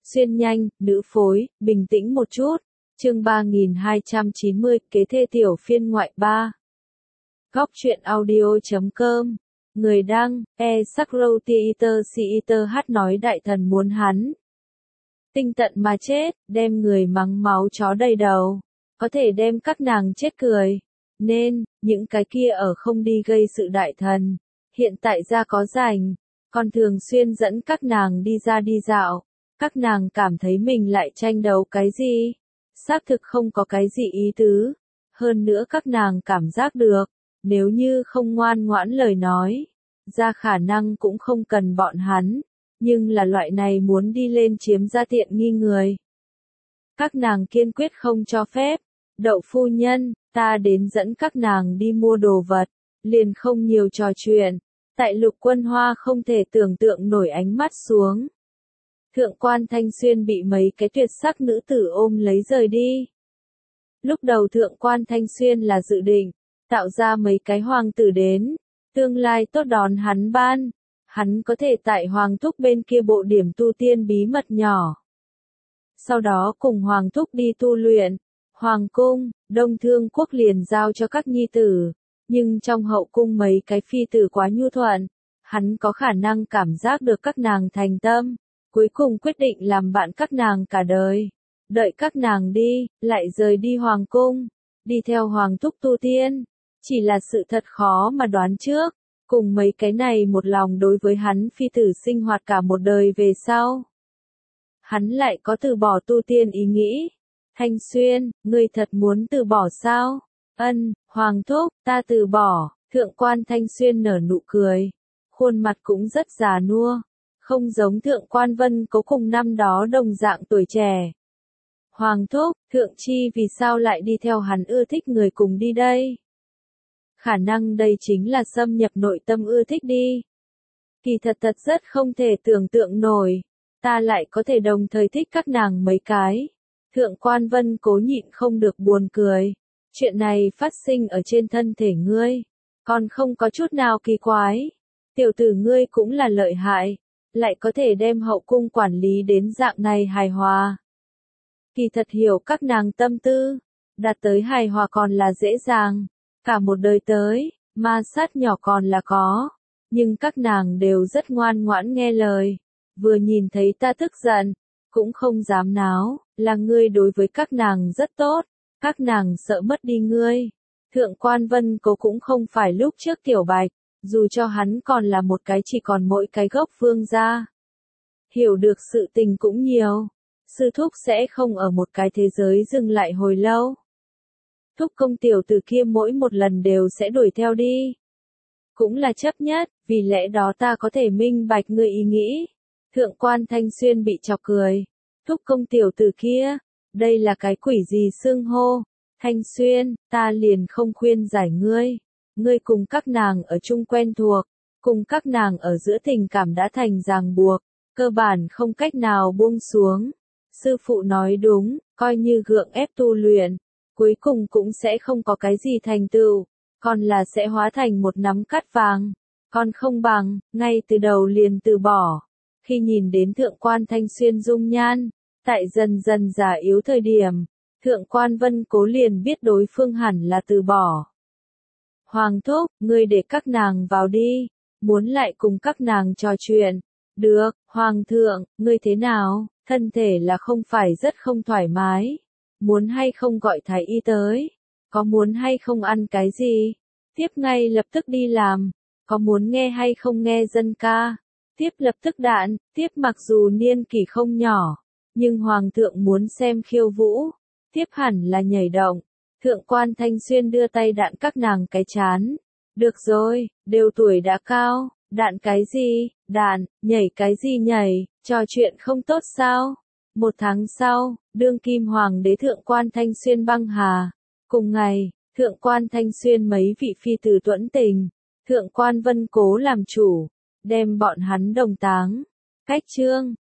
Xuyên nhanh, nữ phối, bình tĩnh một chút. Chương 3290, kế thê tiểu phiên ngoại 3. Góc truyện audio.com. Người đăng, Sakrotheater nói đại thần muốn hắn tinh tận mà chết, đem người mắng máu chó đầy đầu, có thể đem các nàng chết cười. Nên, những cái kia ở không đi gây sự đại thần, hiện tại ra có rảnh, còn thường xuyên dẫn các nàng đi ra đi dạo. Các nàng cảm thấy mình lại tranh đấu cái gì? Xác thực không có cái gì ý tứ. Hơn nữa các nàng cảm giác được, nếu như không ngoan ngoãn lời nói, ra khả năng cũng không cần bọn hắn, nhưng là loại này muốn đi lên chiếm ra tiện nghi người. Các nàng kiên quyết không cho phép. Đậu phu nhân, ta đến dẫn các nàng đi mua đồ vật, liền không nhiều trò chuyện. Tại Lục Quân Hoa không thể tưởng tượng nổi ánh mắt xuống. Thượng quan Thanh Xuyên bị mấy cái tuyệt sắc nữ tử ôm lấy rời đi. Lúc đầu thượng quan Thanh Xuyên là dự định, tạo ra mấy cái hoàng tử đến, tương lai tốt đón hắn ban, hắn có thể tại hoàng thúc bên kia bộ điểm tu tiên bí mật nhỏ. Sau đó cùng hoàng thúc đi tu luyện, hoàng cung, Đông Thương quốc liền giao cho các nhi tử, nhưng trong hậu cung mấy cái phi tử quá nhu thuận, hắn có khả năng cảm giác được các nàng thành tâm. Cuối cùng quyết định làm bạn các nàng cả đời. Đợi các nàng đi, lại rời đi hoàng cung, đi theo hoàng thúc tu tiên. Chỉ là sự thật khó mà đoán trước, cùng mấy cái này một lòng đối với hắn phi tử sinh hoạt cả một đời về sau. Hắn lại có từ bỏ tu tiên ý nghĩ. Thanh Xuyên, ngươi thật muốn từ bỏ sao? Ân, hoàng thúc, ta từ bỏ. Thượng quan Thanh Xuyên nở nụ cười. Khuôn mặt cũng rất già nua. Không giống thượng quan Vân Cố cùng năm đó đồng dạng tuổi trẻ. Hoàng thúc, thượng chi vì sao lại đi theo hắn ưa thích người cùng đi đây? Khả năng đây chính là xâm nhập nội tâm ưa thích đi. Kỳ thật rất không thể tưởng tượng nổi, ta lại có thể đồng thời thích các nàng mấy cái. Thượng quan Vân Cố nhịn không được buồn cười. Chuyện này phát sinh ở trên thân thể ngươi, còn không có chút nào kỳ quái. Tiểu tử ngươi cũng là lợi hại, lại có thể đem hậu cung quản lý đến dạng này hài hòa. Kỳ thật hiểu các nàng tâm tư, đạt tới hài hòa còn là dễ dàng, cả một đời tới, ma sát nhỏ còn là có, nhưng các nàng đều rất ngoan ngoãn nghe lời, vừa nhìn thấy ta tức giận, cũng không dám náo, là ngươi đối với các nàng rất tốt, các nàng sợ mất đi ngươi. Thượng quan Vân Cố cũng không phải lúc trước Tiểu Bạch, dù cho hắn còn là một cái chỉ còn mỗi cái gốc vương gia. Hiểu được sự tình cũng nhiều, sư thúc sẽ không ở một cái thế giới dừng lại hồi lâu. Thúc công tiểu tử kia mỗi một lần đều sẽ đuổi theo đi. Cũng là chấp nhất, vì lẽ đó ta có thể minh bạch ngươi ý nghĩ. Thượng quan Thanh Xuyên bị chọc cười. Thúc công tiểu tử kia, đây là cái quỷ gì xưng hô. Thanh Xuyên, ta liền không khuyên giải ngươi. Ngươi cùng các nàng ở chung quen thuộc, cùng các nàng ở giữa tình cảm đã thành ràng buộc, cơ bản không cách nào buông xuống. Sư phụ nói đúng, coi như gượng ép tu luyện, cuối cùng cũng sẽ không có cái gì thành tựu, còn là sẽ hóa thành một nắm cát vàng, còn không bằng, ngay từ đầu liền từ bỏ. Khi nhìn đến thượng quan Thanh Xuyên dung nhan, tại dần dần già yếu thời điểm, thượng quan Vân Cố liền biết đối phương hẳn là từ bỏ. Hoàng thúc, ngươi để các nàng vào đi, muốn lại cùng các nàng trò chuyện. Được, Hoàng thượng, ngươi thế nào, thân thể là không phải rất không thoải mái. Muốn hay không gọi thái y tới, có muốn hay không ăn cái gì, tiếp ngay lập tức đi làm, có muốn nghe hay không nghe dân ca, tiếp lập tức đạn, tiếp mặc dù niên kỷ không nhỏ, nhưng Hoàng thượng muốn xem khiêu vũ, tiếp hẳn là nhảy động. Thượng quan Thanh Xuyên đưa tay đạn các nàng cái chán. Được rồi, đều tuổi đã cao, đạn cái gì, đạn, nhảy cái gì nhảy, trò chuyện không tốt sao? Một tháng sau, đương kim hoàng đế thượng quan Thanh Xuyên băng hà. Cùng ngày, thượng quan Thanh Xuyên mấy vị phi tử tuẫn tình, thượng quan Vân Cố làm chủ, đem bọn hắn đồng táng. Cách chương